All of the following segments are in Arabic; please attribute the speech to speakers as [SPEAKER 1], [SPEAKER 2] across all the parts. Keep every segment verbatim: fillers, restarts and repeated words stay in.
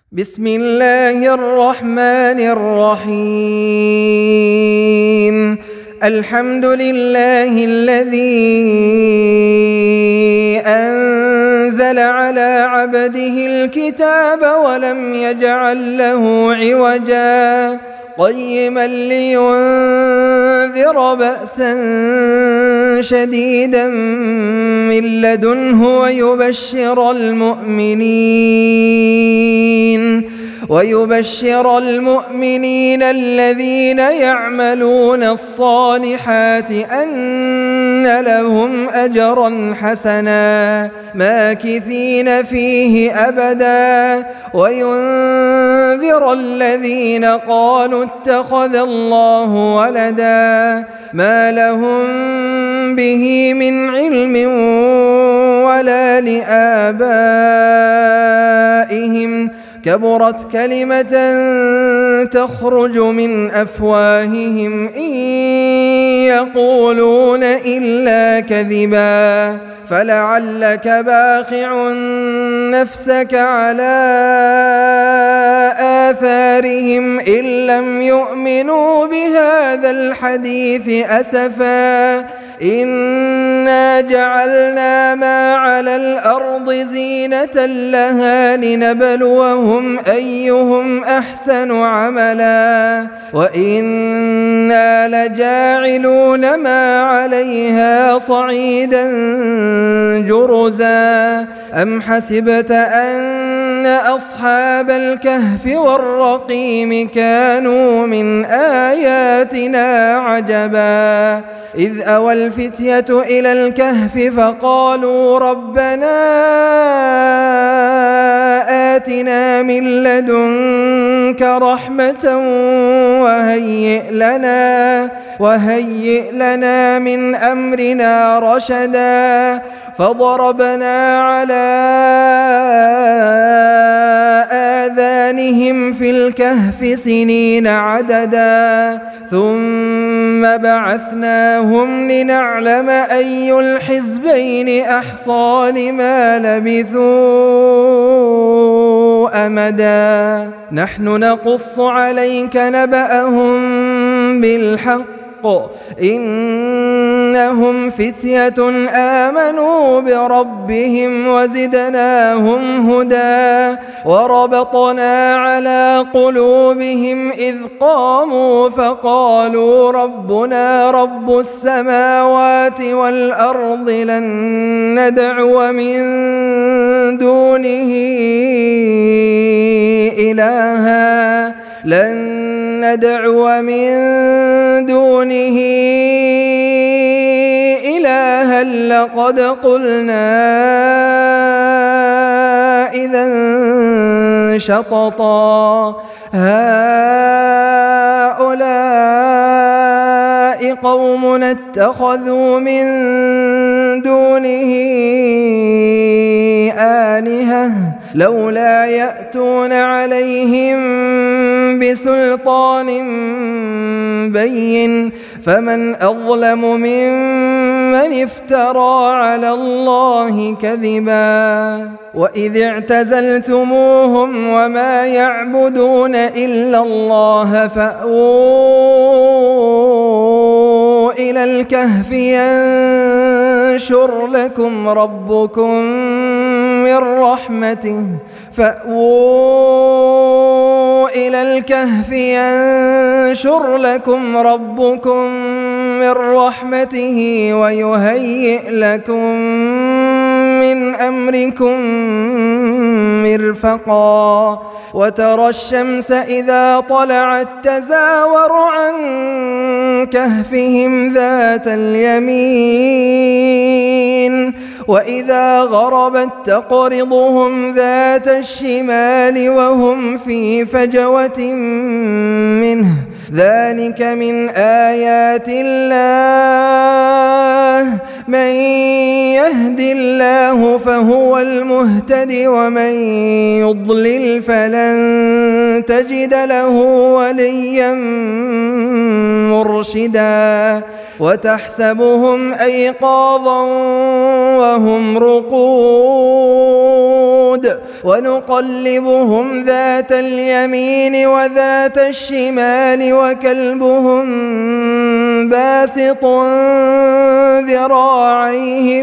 [SPEAKER 1] بسم الله الرحمن الرحيم. الحمد لله الذي أنزل على عبده الكتاب ولم يجعل له عوجا قيما لينذر بأسا شديدا من لدنه ويبشر المؤمنين ويبشر المؤمنين الذين يعملون الصالحات أن لهم أجرا حسنا ماكثين فيه أبدا وينذر الذين قالوا اتخذ الله ولدا ما لهم به من علم ولا لآبائهم كبرت كلمة تخرج من أفواههم إن يقولون إلا كذبا فلعلك باخع نفسك على آثارهم إن لم يؤمنوا بهذا الحديث أسفا إنا جعلنا ما على الأرض زينة لها لنبلوهم أيهم أحسن عملا وإنا لجاعلون ما عليها صعيدا جرزا أم حسبت أن أصحاب الكهف والرقيم كانوا من آياتنا عجبا إذ أوى الفتية إلى الكهف فقالوا ربنا آتنا من لدنك رحمة وهيئ لنا وهيئ لنا من أمرنا رشدا فضربنا على آذانهم في الكهف سنين عددا ثم بعثناهم لنعلم أي الحزبين أحصى لما لبثوا أمدا نحن نقص عليك نبأهم بالحق إنهم فتية آمنوا بربهم وزدناهم هدى وربطنا على قلوبهم إذ قاموا فقالوا ربنا رب السماوات والأرض لن ندعو من دونه إلها لن ندعو من دونه إلها لقد قلنا إذا شططا هؤلاء قوم اتخذوا من دونه آلهة لولا يأتون عليهم بسلطان بين فمن أظلم ممن افترى على الله كذبا وإذ اعتزلتموهم وما يعبدون إلا الله فأووا إلى الكهف ينشر لكم ربكم من رحمته فأووا إلى الكهف ينشر لكم ربكم من رحمته ويهيئ لكم من أمركم مرفقا وترى الشمس إذا طلعت تزاور عن كهفهم ذات اليمين وإذا غربت تقرضهم ذات الشمال وهم في فجوة منه ذلك من آيات الله من يهد الله فهو المهتد ومن يضلل فلن تجد له وليا مرشدا وتحسبهم أيقاظا وهم رقود ونقلبهم ذات اليمين وذات الشمال وكلبهم باسط ذراعيه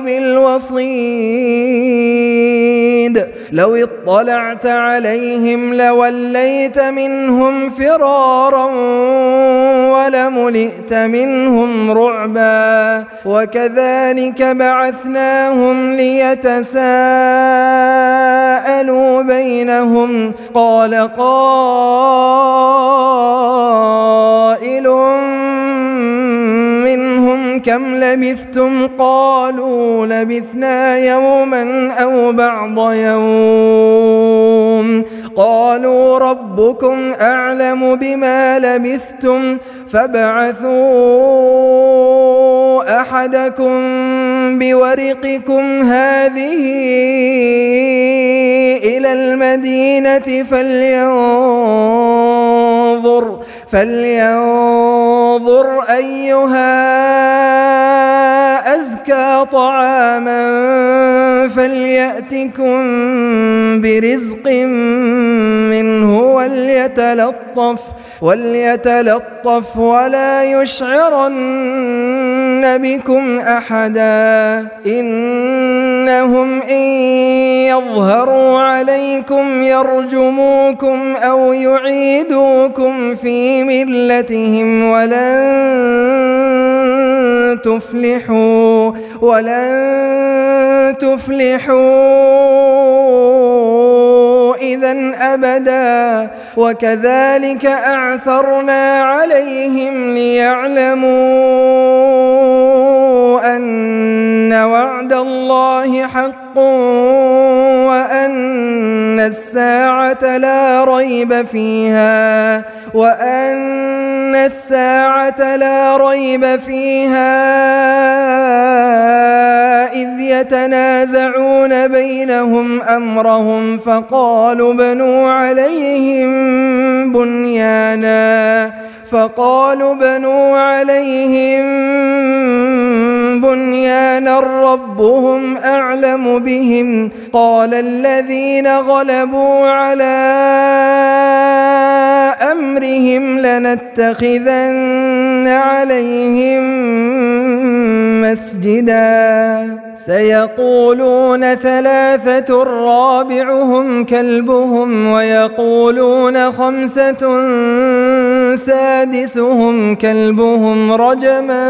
[SPEAKER 1] بالوصيد لو اطلعت عليهم لوليت منهم فرارا ولملئت منهم رعبا وكذلك بعثناهم ليتساءلوا بينهم قال قائل منهم كم لبثتم قالوا لبثنا يوما أو بعض يوم قالوا ربكم أعلم بما لبثتم فابعثوا أحدكم بورقكم هذه إلى المدينة فلينظر فلينظر أيها أزكى طعاما فليأتكم برزق منه وليتلطف وليتلطف ولا يشعرن بكم أحدا إنهم إن يظهروا عليكم يرجموكم أو يعيدوكم في ملتهم ولن تفلحوا ولن تفلحوا إذن أبدا وكذلك أعثرنا عليهم ليعلموا أن وعد الله حق وأن الساعة لا ريب فيها وأن الساعة لا ريب فيها إذ يتنازعون بينهم أمرهم فقالوا بنوا عليهم بنيانا فقالوا بنوا عليهم بنيانا ربهم أعلم بهم قال الذين غلبوا على أمرهم لنتخذن عليهم مسجدا سيقولون ثلاثة رابعهم كلبهم ويقولون خمسة سادسهم كلبهم رجما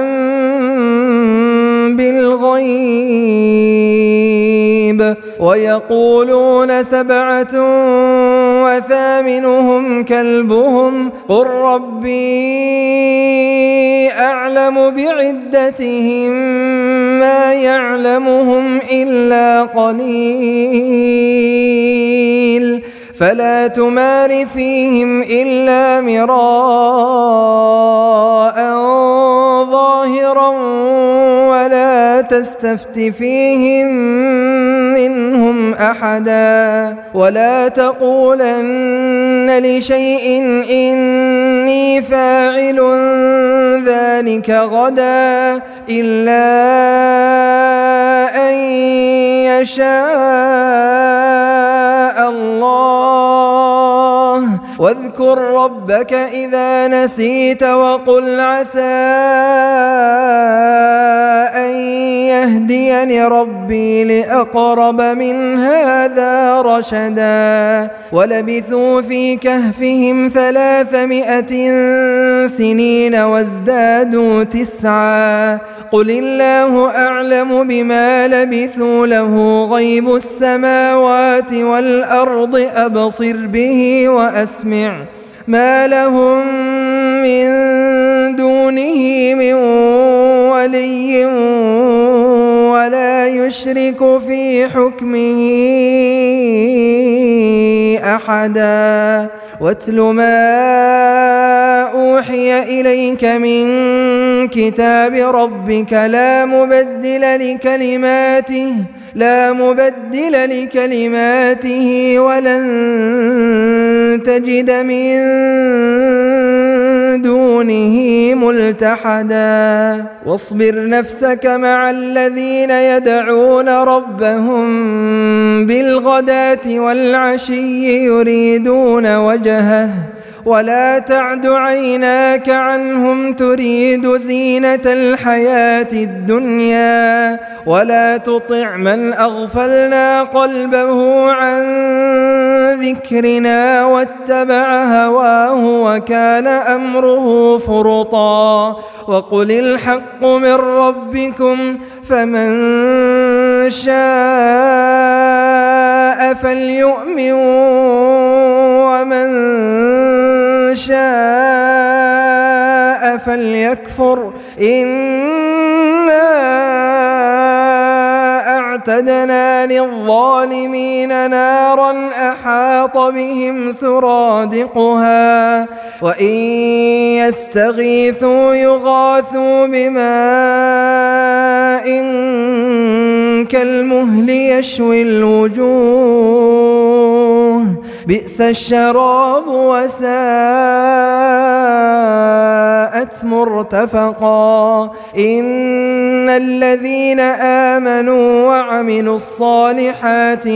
[SPEAKER 1] بالغيب ويقولون سبعة وثامنهم كلبهم قل ربي أعلم بعدتهم ما يعلمهم إلا قليل فلا تمار فيهم إلا مراء ظاهرا ولا تستفت فيهم منهم أحدا ولا تقولن لشيء إني فاعل ذلك غدا إلا أن يشاء الله واذكر ربك إذا نسيت وقل عسى أن يهديني ربي لأقرب من هذا رشدا ولبثوا في كهفهم ثلاثمائة سنين وازدادوا تسعا قل الله أعلم بما لبثوا له غيب السماوات والأرض أبصر به وأسمع ما لهم من دونه من ولي ولا يشرك في حكمه أحدا واتل ما أوحي إليك من كتاب ربك لا مبدل لكلماته لا مبدل لكلماته ولن تجد من دونه ملتحدا واصبر نفسك مع الذين يدعون ربهم بالغداة والعشي يريدون وجهه ولا تعد عيناك عنهم تريد زينة الحياة الدنيا ولا تطع من أغفلنا قلبه عن ذكرنا واتبع هواه وكان أمره فرطا وقل الحق من ربكم فمن شاء فليؤمن ومن شاء فليكفر إنا أعتدنا للظالمين نارا أحاط بهم سرادقها وإن يستغيثوا يغاثوا بماء كالمهل يشوي الوجوه بئس الشراب وساءت مرتفقا إن الذين آمنوا وعملوا الصالحات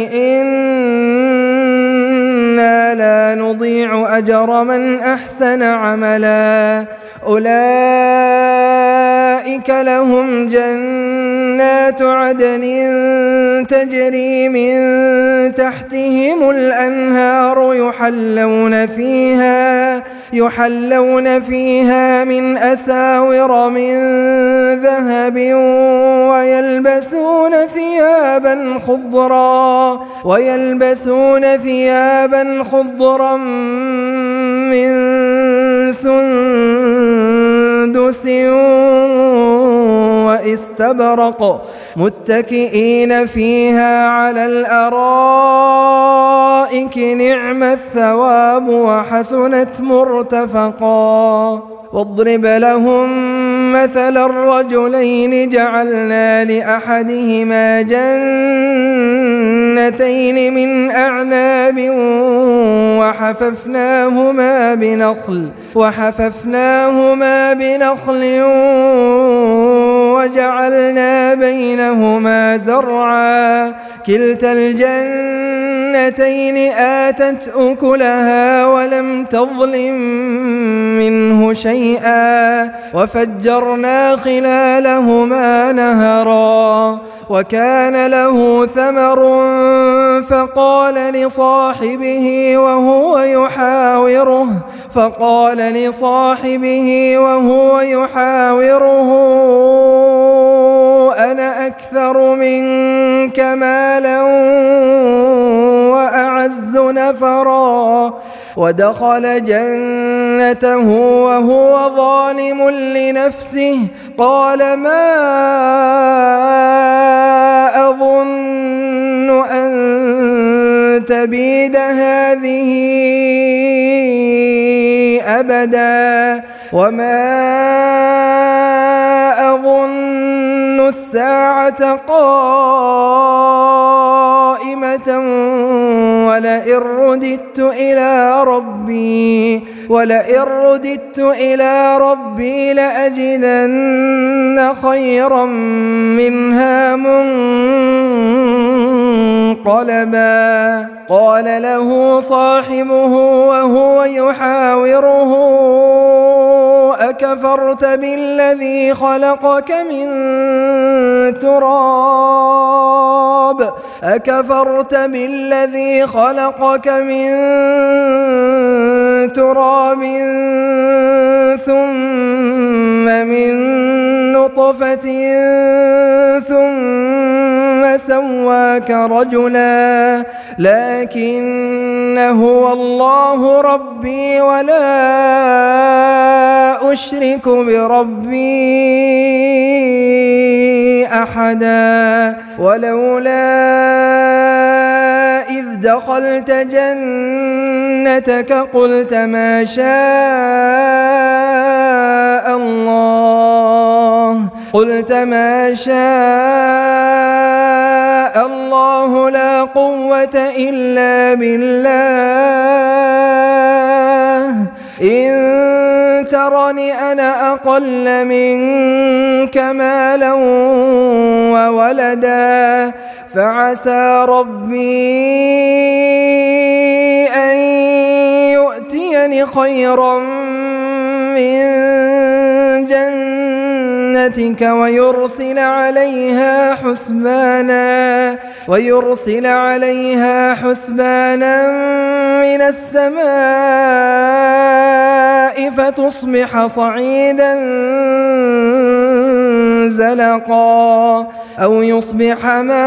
[SPEAKER 1] إنا لا نضيع أجر من أحسن عملا أولئك لهم جنات عدن تجري من تحتهم الأنهار يحلون فيها يحلون فيها من أساور من ذهب ويلبسون ثيابا خضرا ويلبسون ثيابا خضرا من سندس واستبرق متكئين فيها على الأرائك نعم الثواب وحسنت مرتفقا واضرب لهم مثل الرجلين جعلنا لأحدهما جنتين من أعناب وحففناهما بنخل وحففناهما بنخل وجعلنا بينهما زرعا كلتا الجنتين آتت أكلها ولم تظلم منه شيئا وفجرنا خلالهما نهرا وكان له ثمر فقال لصاحبه وهو يحاوره فقال لصاحبه وهو يحاوره أنا أكثر منك مالا وأعز نفرا ودخل جنته وهو ظالم لنفسه قال ما أظن أن تبيد هذه أبدا وما أظن الساعة قائمة ولئن رددت إلى ربي ولئن رددت إلى ربي لأجدن خيرا منها منقلبا قال له صاحبه وهو يحاوره أكفرت بالذي خلقك من تراب أكفرت بالذي خلقك من تراب ثم من نطفة ثم سواك رجلا لكن هو الله ربي ولا أشرك بربي أحدا ولولا إذ دخلت جنتك قلت ما شاء الله قلت ما شاء الله لا قوة إلا بالله إن ترني أنا أقل منك مالا وولدا فعسى ربي أن يؤتيني خيرا من جنتك ويرسل عليها حسبانا ويرسل عليها حسبانا من السماء فتصبح صعيدا زلقا أو يصبح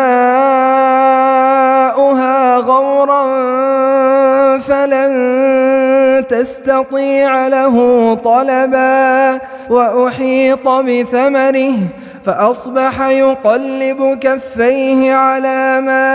[SPEAKER 1] ماؤها غورا فلن تستطيع له طلبا وأحيط بثمره فأصبح يقلب كفيه على ما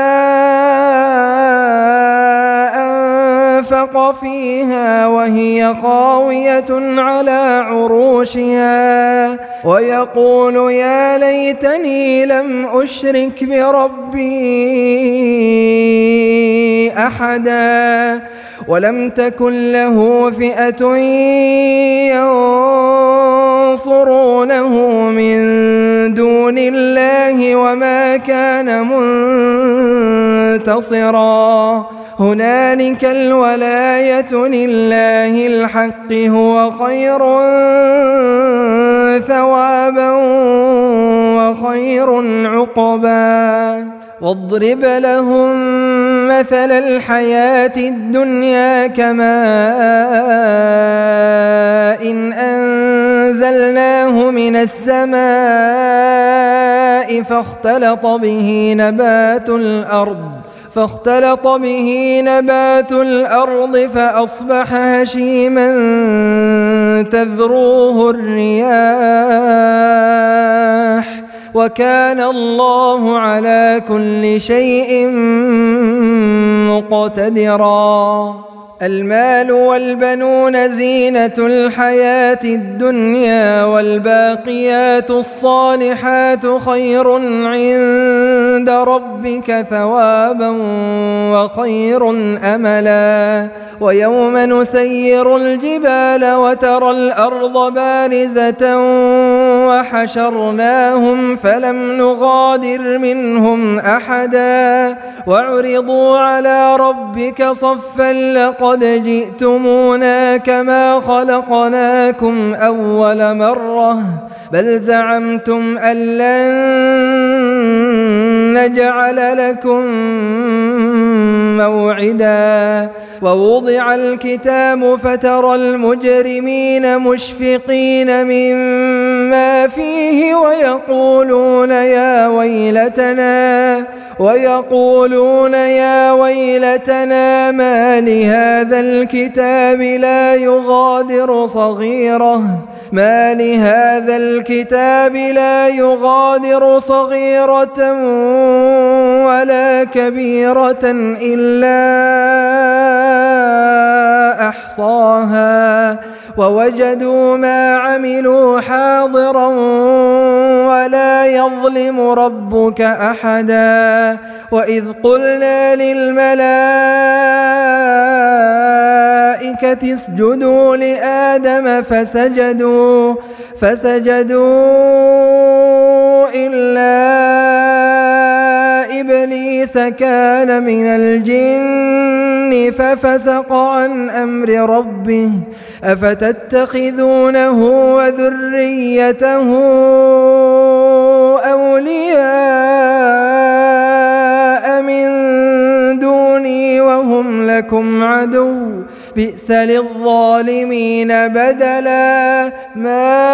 [SPEAKER 1] أنفق فيها وهي خاوية على عروشها ويقول يا ليتني لم أشرك بربي أحدا ولم تكن له فئة ينصرونه من دون الله وما كان منتصرا هنالك الولاية لله الحق هو خير ثوابا وخير عقبا واضرب لهم مثل الحياة الدنيا كماء إن أنزلناه من السماء فاختلط به نبات الأرض فاختلط به نبات الأرض فأصبح هشيما تذروه الرياح وكان الله على كل شيء مقتدرا المال والبنون زينة الحياة الدنيا والباقيات الصالحات خير عند ربك ثوابا وخير أملا ويوم نسير الجبال وترى الأرض بارزة وحشرناهم فلم نغادر منهم أحدا وعرضوا على ربك صفا لقد جئتمونا كما خلقناكم أول مرة بل زعمتم أن لن نجعل لكم موعدا ووضع الكتاب فترى المجرمين مشفقين مما فيه ويقولون يا ويلتنا ويقولون يا ويلتنا ما لهذا الكتاب لا يغادر صغيرة ما لهذا الكتاب لا يغادر صغيرة ولا كبيرة إلا أحصاها ووجدوا ما عملوا حاضرا ولا يظلم ربك أحدا وإذ قلنا للملائكة اسجدوا لآدم فسجدوا فسجدوا إلا إبليس كان من الجن ففسق عن أمر ربه أفتتخذونه وذريته أولياء من دوني وهم لكم عدو بئس للظالمين بدلا ما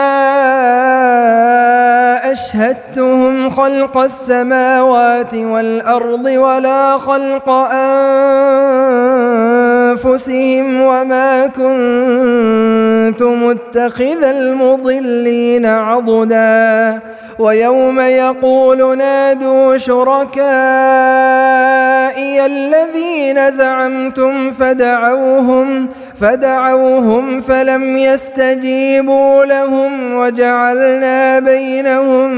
[SPEAKER 1] أشهدتهم خلق السماوات والأرض ولا خلق أنفسهم وما كنت متخذ المضلين عضدا ويوم يقول نادوا شركائي الذين زعمتم فدعوهم فدعوهم فلم يستجيبوا لهم وجعلنا بينهم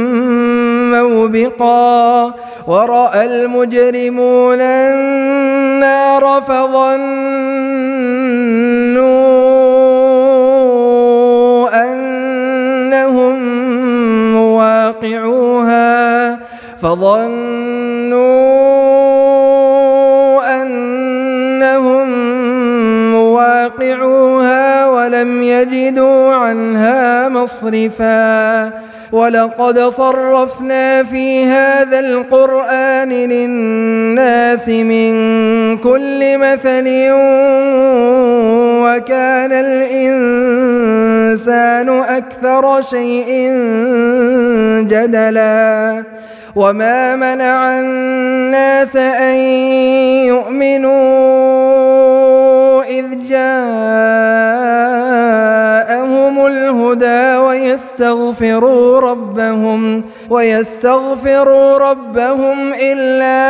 [SPEAKER 1] موبقا ورأى المجرمون النار فظنوا أنهم مواقعوها فظنوا أنهم مواقعوها ولم يجدوا عنها مصرفا ولقد صرفنا في هذا القرآن للناس من كل مثل وكان الإنسان أكثر شيء جدلا وما منع الناس أن يؤمنوا إذ جاءهم الهدى ويستغفروا ربهم ويستغفروا ربهم إلا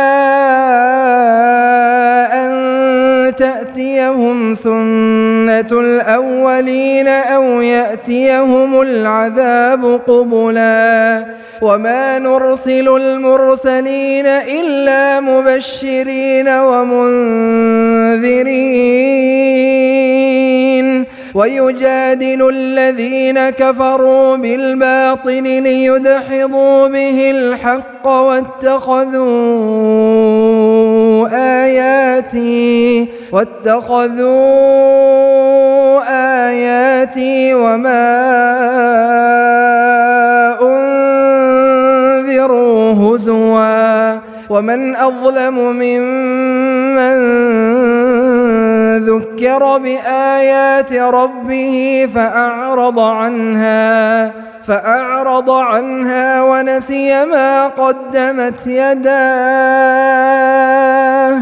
[SPEAKER 1] أن تأتيهم سنة الأولين أو يأتيهم العذاب قبلا وما نرسل المرسلين إلا مبشرين ومنذرين ويجادل الذين كفروا بالباطل ليدحضوا به الحق واتخذوا آياتي واتخذوا آياتي وما أنذروا هزوا ومن أظلم ممن ذكر بآيات ربه فأعرض عنها فأعرض عنها ونسي ما قدمت يداه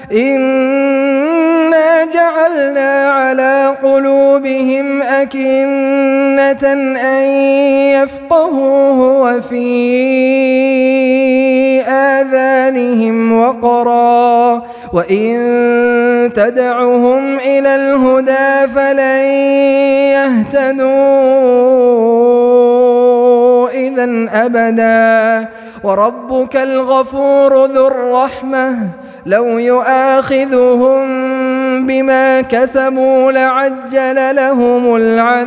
[SPEAKER 1] إنا جعلنا على قلوبهم أكنة أن يفقهوه وفي آذانهم وقرا وإن تدعهم إلى الهدى فلن يهتدوا إذا أبدا وربك الغفور ذو الرحمة لو يؤاخذهم بما كسبوا لعجل لهم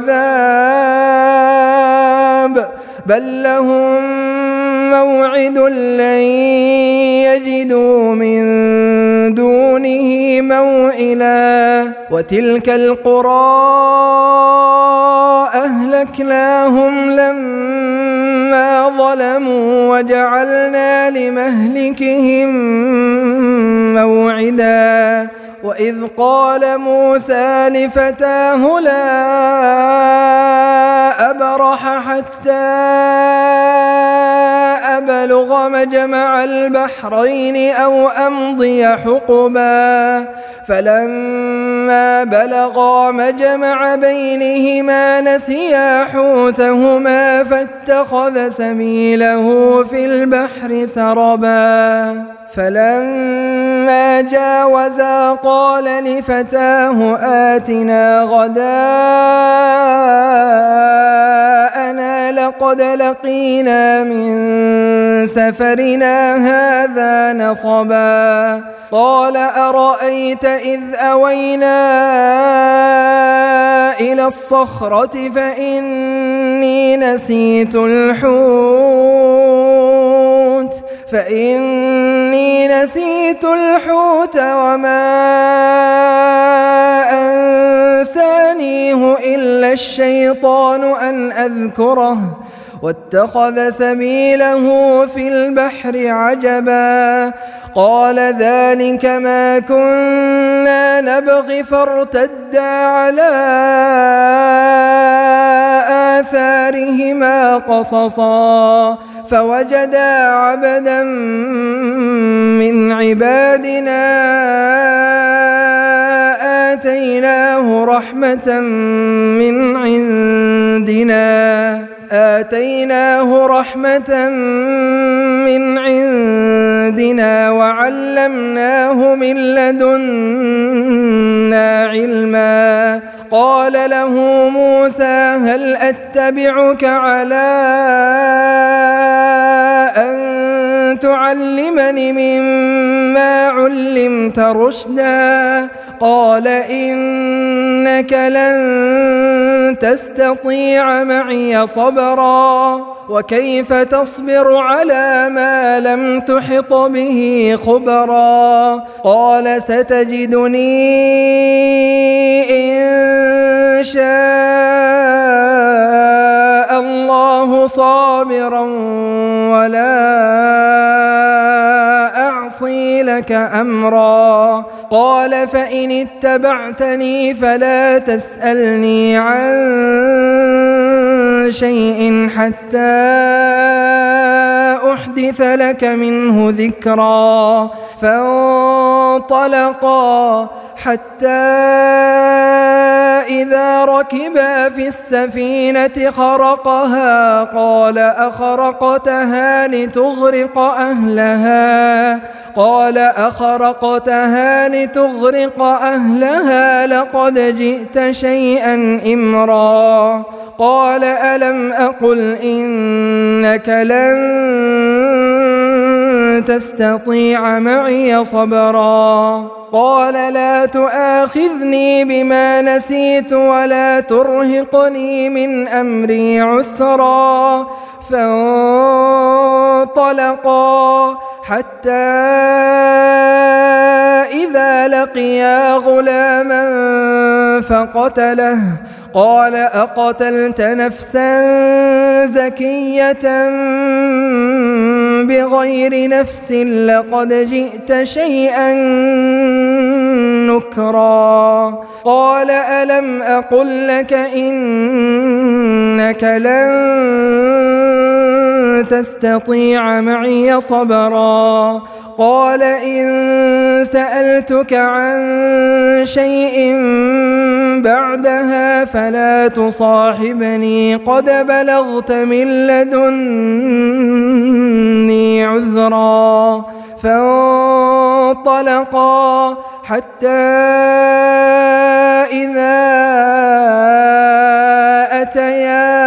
[SPEAKER 1] العذاب بل لهم موعد لن يجدوا من دونه موئلا وتلك القرى أهلكناهم لما ظلموا وجعلنا لمهلكهم موعدا وإذ قال موسى لفتاه لا أبرح حتى أبلغ مجمع البحرين أو أمضي حقبا فلما بلغا مجمع بينهما نسيا حوتهما فاتخذ سبيله في البحر سربا فلما جاوزا قال لفتاه آتنا غداءنا لقد لقينا من سفرنا هذا نصبا قال أرأيت إذ أوينا إلى الصخرة فإني نسيت الحوت فإني نسيت الحوت وما أنسانيه إلا الشيطان أن أذكره واتخذ سبيله في البحر عجبا قال ذلك ما كنا نبغي فارتدا على آثارهما قصصا فوجدا عبدا من عبادنا رحمة من عندنا آتيناه رحمة من عندنا وعلمناه من لدنا علما. قال له موسى هل أتبعك على أن تعلمني مما علمت رشدا؟ قال إنك لن تستطيع معي صبرا وكيف تصبر على ما لم تحط به خبرا؟ قال ستجدني إن شاء الله صابرا ولا أعصي لك أمرا. قال فإن اتبعتني فلا تسألني عن شيء حتى أحدث لك منه ذكرا. فانطلقا حتى إذا ركبا في السفينة خرقها قال أخرقتها لتغرق أهلها قال أخرقتها لتغرق أهلها لقد جئت شيئا إمرا. قال ألم أقل إنك لن تستطيع معي صبرا؟ قال لا تؤاخذني بما نسيت ولا ترهقني من أمري عسرا. فانطلقا حتى إذا لقيا غلاما فقتله. قال أقتلت نفسا زكية بغير نفس لقد جئت شيئا نكرا. قال ألم أقل لك إنك لن تستطيع معي صبرا؟ قال إن سألتك عن شيء بعدها فلا تصاحبني قد بلغت من لدني عذرا. فانطلقا حتى إذا أتيا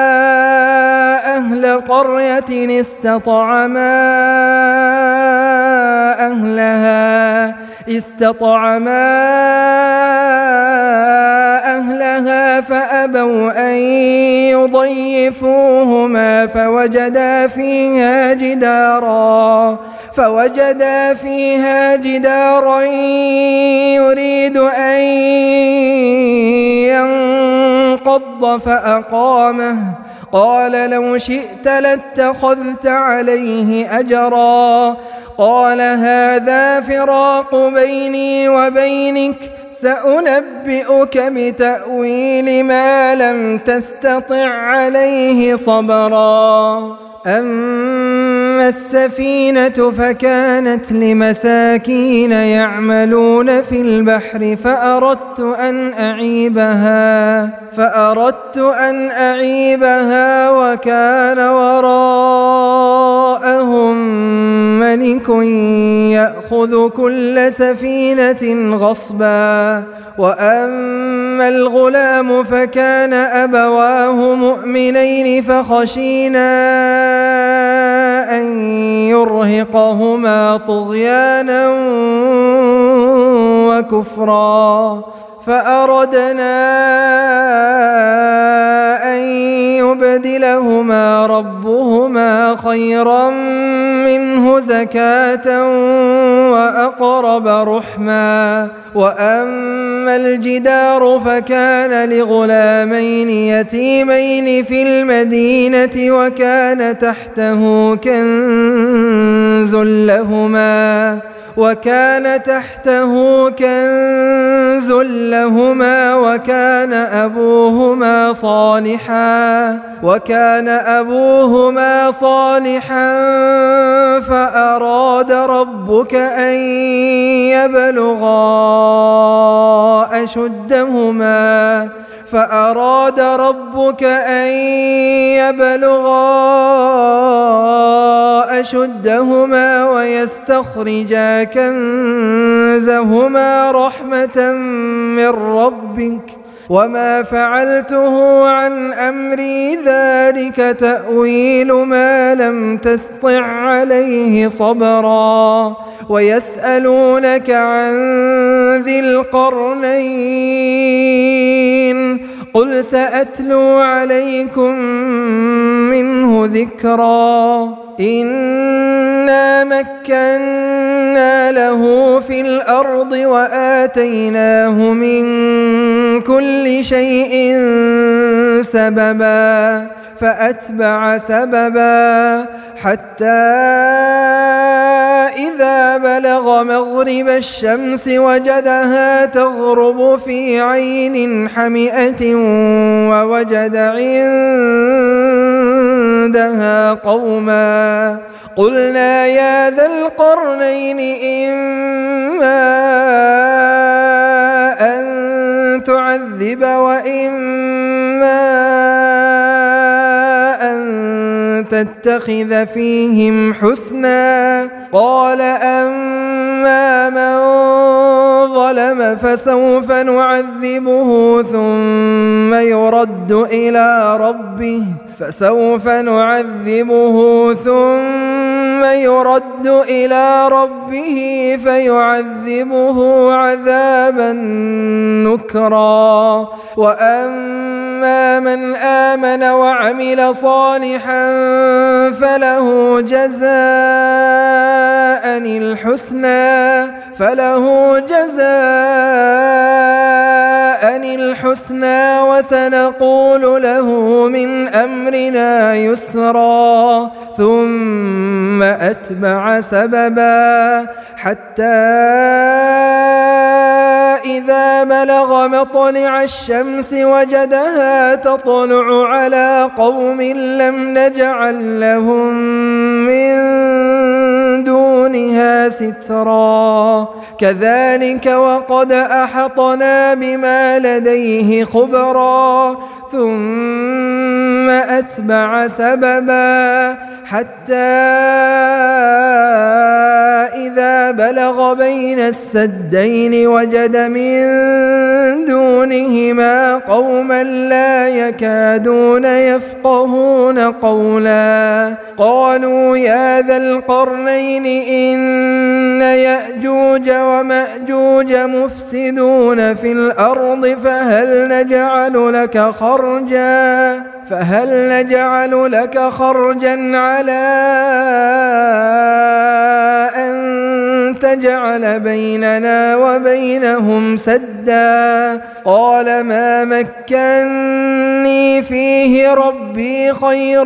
[SPEAKER 1] أهل قرية استطعما أهلها استطعما أهلها فأبوا أن يضيفوهما فوجدا فيها جدارا فوجدا فيها جدارا يريد أن ينقض فأقامه. قال لو شئت لاتخذت عليه أجرا. قال هذا فراق بيني وبينك سأنبئك بتأويل ما لم تستطع عليه صبرا. أما السفينة فكانت لمساكين يعملون في البحر فأردت أن أعيبها فأردت أن أعيبها وكان وراءهم ملك يأخذ كل سفينة غصبا. وأما الغلام فكان أبواه مؤمنين فخشينا أن يرهقهما طغيانا وكفرا فأردنا أن يبدلهما ربهما خيرا منه زكاة وأقرب رحما. وأما الجدار فكان لغلامين يتيمين في المدينة وكان تحته كنز لهما وكان تحته كنز لهما وكان أبوهما صالحا وكان أبوهما صالحا فأراد ربك أن يبلغا أشدهما فأراد ربك أن يبلغا أشدهما ويستخرجا كنزهما رحمة من ربك وما فعلته عن أمري ذلك تأويل ما لم تسطع عليه صبرا ويسألونك عن ذي القرنين قل سأتلو عليكم منه ذكرا إنا مكنا له في الأرض وآتيناه من كل شيء سببا فأتبع سببا حتى إذا بلغ مغرب الشمس وجدها تغرب في عين حمئة ووجد عندها قوما قلنا يا ذا القرنين إما أن تعذب وإما أن تتخذ فيهم حسنا قال أما من ظلم فسوف نعذبه ثم يرد إلى ربه فسوف نعذبه ثم يرد إلى ربه فيعذبه عذابا نكرا وأما من آمن وعمل صالحا فله جزاء الحسنى فله جزاء الحسنى وسنقول له من أمرنا يسرا ثم أتبع سببا حتى إذا بلغ مطلع الشمس وجدها تطلع على قوم لم نجعل لهم من دونها سترا كذلك وقد أحطنا بما لديه خبرا ثم أتبع سببا حتى إذا بلغ بين السدين وجد من دونهما قوما لا يكادون يفقهون قولا قالوا يا ذا القرنين إن يأجوج ومأجوج مفسدون في الأرض فهل نجعل لك خرجا فهل نجعل لك خرجا على أن تجعل بيننا وبينهم سدا قال ما مكني فيه ربي خير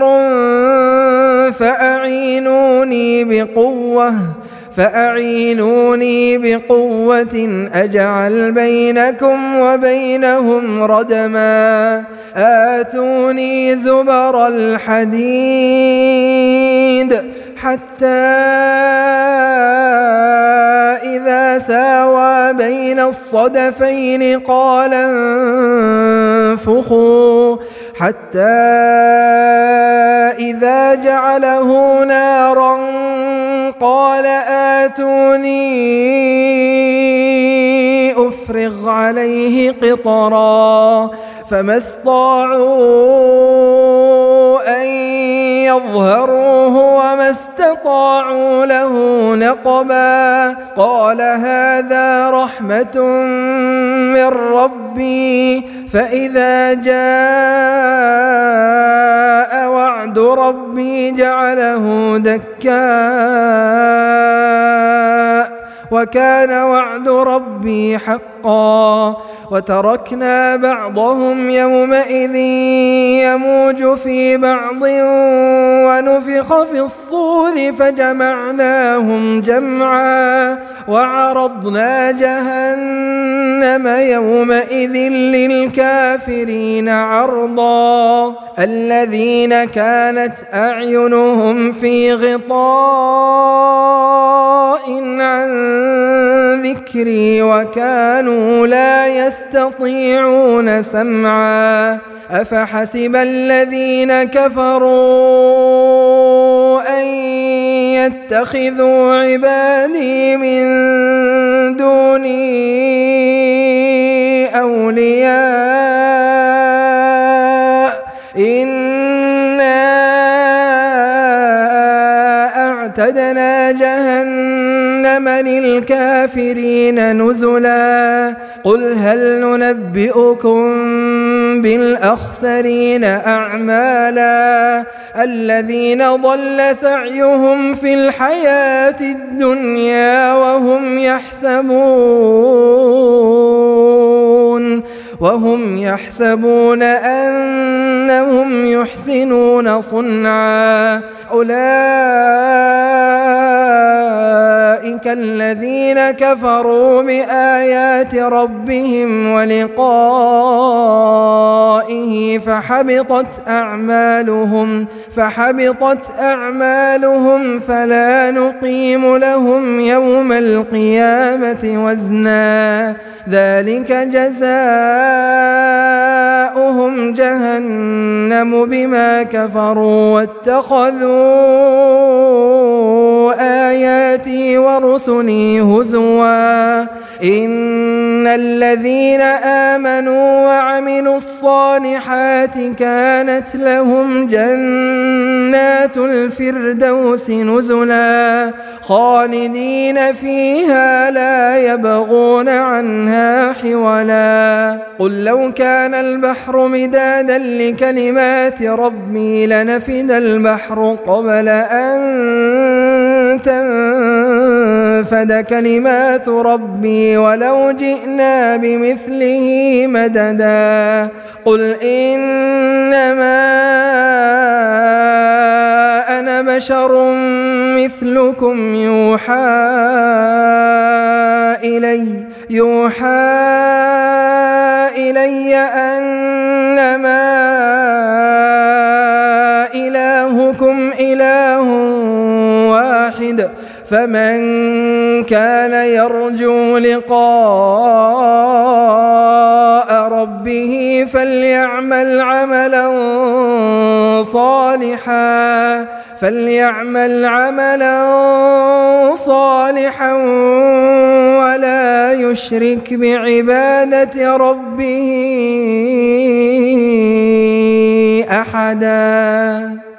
[SPEAKER 1] فأعينوني بقوة فأعينوني بقوة أجعل بينكم وبينهم ردما آتوني زبر الحديد حتى إذا ساوى بين الصدفين قال انفخوا حتى إذا جعله نارا قال آتوني أفرغ عليه قطرا فما استطاعوا أن يظهروه وما استطاعوا له نقبا قال هذا رحمة من ربي فإذا جاء وعد ربي جعله دكاء وكان وعد ربي حقا وتركنا بعضهم يومئذ يموج في بعض ونفخ في الصور فجمعناهم جمعا وعرضنا جهنم يومئذ للكافرين عرضا الذين كانت أعينهم في غطاء عن ذكري وكانوا كانوا لا يستطيعون سمعا أفحسب الذين كفروا أن يتخذوا عبادي من دوني أولياء إنا أعتدنا جهنم للكافرين نزلا قل هل ننبئكم بالأخسرين أعمالا الذين ضل سعيهم في الحياة الدنيا وهم يحسبون وهم يحسبون أنهم يحسنون صنعا أولئك الذين كفروا بآيات ربهم ولقائه فحبطت أعمالهم فحبطت أعمالهم فلا نقيم لهم يوم القيامة وزنا ذلك جزاؤهم جهنم بما كفروا واتخذوا آياتي ورسلي هزوا إن الذين آمنوا وعملوا الصالحات كانت لهم جنات الفردوس نزلا خالدين فيها لا يبغون عنها حولا قل لو كان البحر مدادا لكلمات ربي لنفد البحر قبل أن تنفد كلمات ربي ولو جئنا بمثله مددا قل إنما أنا بشر مثلكم يوحى إلي يوحى إلي أنما إلهكم إله واحد فمن كان يرجو لقاء ربه فليعمل عملا صالحا فليعمل عملا صالحا ولا يشرك بعبادة ربه أحدا.